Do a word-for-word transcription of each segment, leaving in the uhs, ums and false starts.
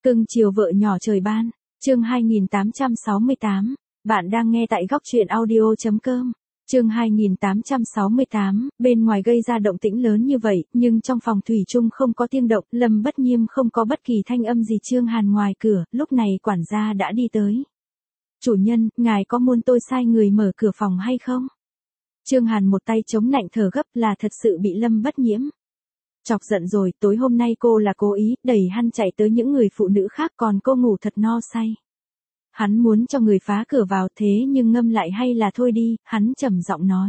Cưng chiều vợ nhỏ trời ban, chương hai nghìn tám trăm sáu mươi tám, bạn đang nghe tại góc truyện audio chấm com. Chương hai nghìn tám trăm sáu mươi tám, bên ngoài gây ra động tĩnh lớn như vậy, nhưng trong phòng thủy chung không có tiếng động, Lâm Bất Nhiêm không có bất kỳ thanh âm gì. Trương Hàn ngoài cửa, lúc này quản gia đã đi tới. Chủ nhân, ngài có muốn tôi sai người mở cửa phòng hay không? Trương Hàn một tay chống nạnh thở gấp, là thật sự bị Lâm Bất Nhiễm chọc giận rồi. Tối hôm nay cô là cố ý, đẩy hắn chạy tới những người phụ nữ khác, còn cô ngủ thật no say. Hắn muốn cho người phá cửa vào, thế nhưng ngâm lại hay là thôi đi, hắn trầm giọng nói.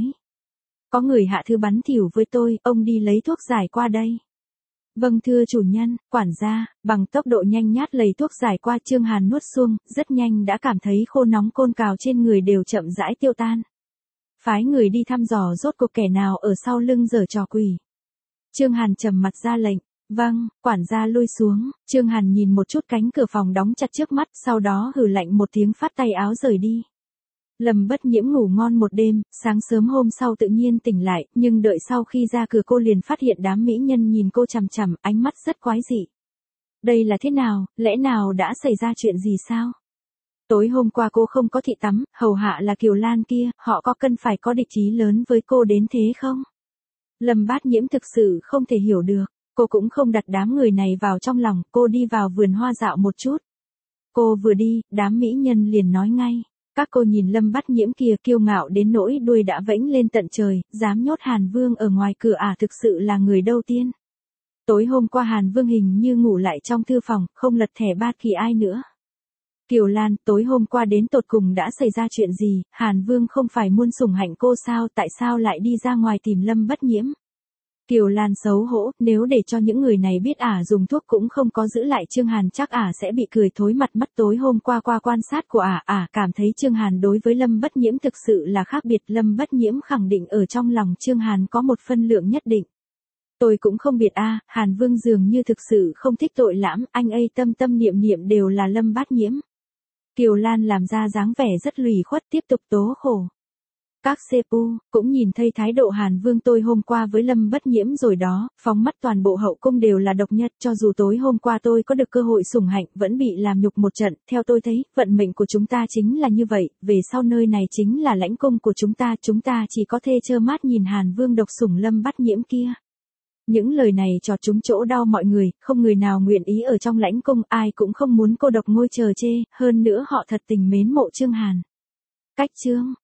Có người hạ thư bắn thỉu với tôi, ông đi lấy thuốc giải qua đây. Vâng thưa chủ nhân. Quản gia, bằng tốc độ nhanh nhát lầy thuốc giải qua. Trương Hàn nuốt xuông, rất nhanh đã cảm thấy khô nóng côn cào trên người đều chậm rãi tiêu tan. Phái người đi thăm dò rốt cuộc kẻ nào ở sau lưng giở trò quỷ. Trương Hàn trầm mặt ra lệnh. Vâng. Quản gia lui xuống. Trương Hàn nhìn một chút cánh cửa phòng đóng chặt trước mắt, sau đó hừ lạnh một tiếng phát tay áo rời đi. Lâm Bất Nhiễm ngủ ngon một đêm, sáng sớm hôm sau tự nhiên tỉnh lại, nhưng đợi sau khi ra cửa cô liền phát hiện đám mỹ nhân nhìn cô chằm chằm, ánh mắt rất quái dị. Đây là thế nào, lẽ nào đã xảy ra chuyện gì sao? Tối hôm qua cô không có thị tắm, hầu hạ là Kiều Lan kia, họ có cần phải có địch ý lớn với cô đến thế không? Lâm Bát Nhiễm thực sự không thể hiểu được, cô cũng không đặt đám người này vào trong lòng, cô đi vào vườn hoa dạo một chút. Cô vừa đi, đám mỹ nhân liền nói ngay. Các cô nhìn Lâm Bát Nhiễm kia kiêu ngạo đến nỗi đuôi đã vẫy lên tận trời, dám nhốt Hàn Vương ở ngoài cửa à, thực sự là người đầu tiên. Tối hôm qua Hàn Vương hình như ngủ lại trong thư phòng, không lật thẻ ba kỳ ai nữa. Kiều Lan, tối hôm qua đến tột cùng đã xảy ra chuyện gì, Hàn Vương không phải muốn sủng hạnh cô sao, tại sao lại đi ra ngoài tìm Lâm Bất Nhiễm? Kiều Lan xấu hổ, nếu để cho những người này biết ả dùng thuốc cũng không có giữ lại Trương Hàn chắc ả sẽ bị cười thối mặt mất. Tối hôm qua qua quan sát của ả, ả cảm thấy Trương Hàn đối với Lâm Bất Nhiễm thực sự là khác biệt. Lâm Bất Nhiễm khẳng định ở trong lòng Trương Hàn có một phân lượng nhất định. Tôi cũng không biết a, Hàn Vương dường như thực sự không thích tội lãm, anh ấy tâm tâm niệm niệm đều là Lâm Bát Nhiễm. Kiều Lan làm ra dáng vẻ rất lủy khuất tiếp tục tố khổ. Các sê pu cũng nhìn thấy thái độ Hàn Vương tôi hôm qua với Lâm Bất Nhiễm rồi đó, phóng mắt toàn bộ hậu cung đều là độc nhất, cho dù tối hôm qua tôi có được cơ hội sủng hạnh vẫn bị làm nhục một trận, theo tôi thấy, vận mệnh của chúng ta chính là như vậy, về sau nơi này chính là lãnh cung của chúng ta, chúng ta chỉ có thể trơ mắt nhìn Hàn Vương độc sủng Lâm Bát Nhiễm kia. Những lời này chọt trúng chỗ đau mọi người, không người nào nguyện ý ở trong lãnh cung, ai cũng không muốn cô độc ngôi chờ chê, hơn nữa họ thật tình mến mộ Trương Hàn. Cách chương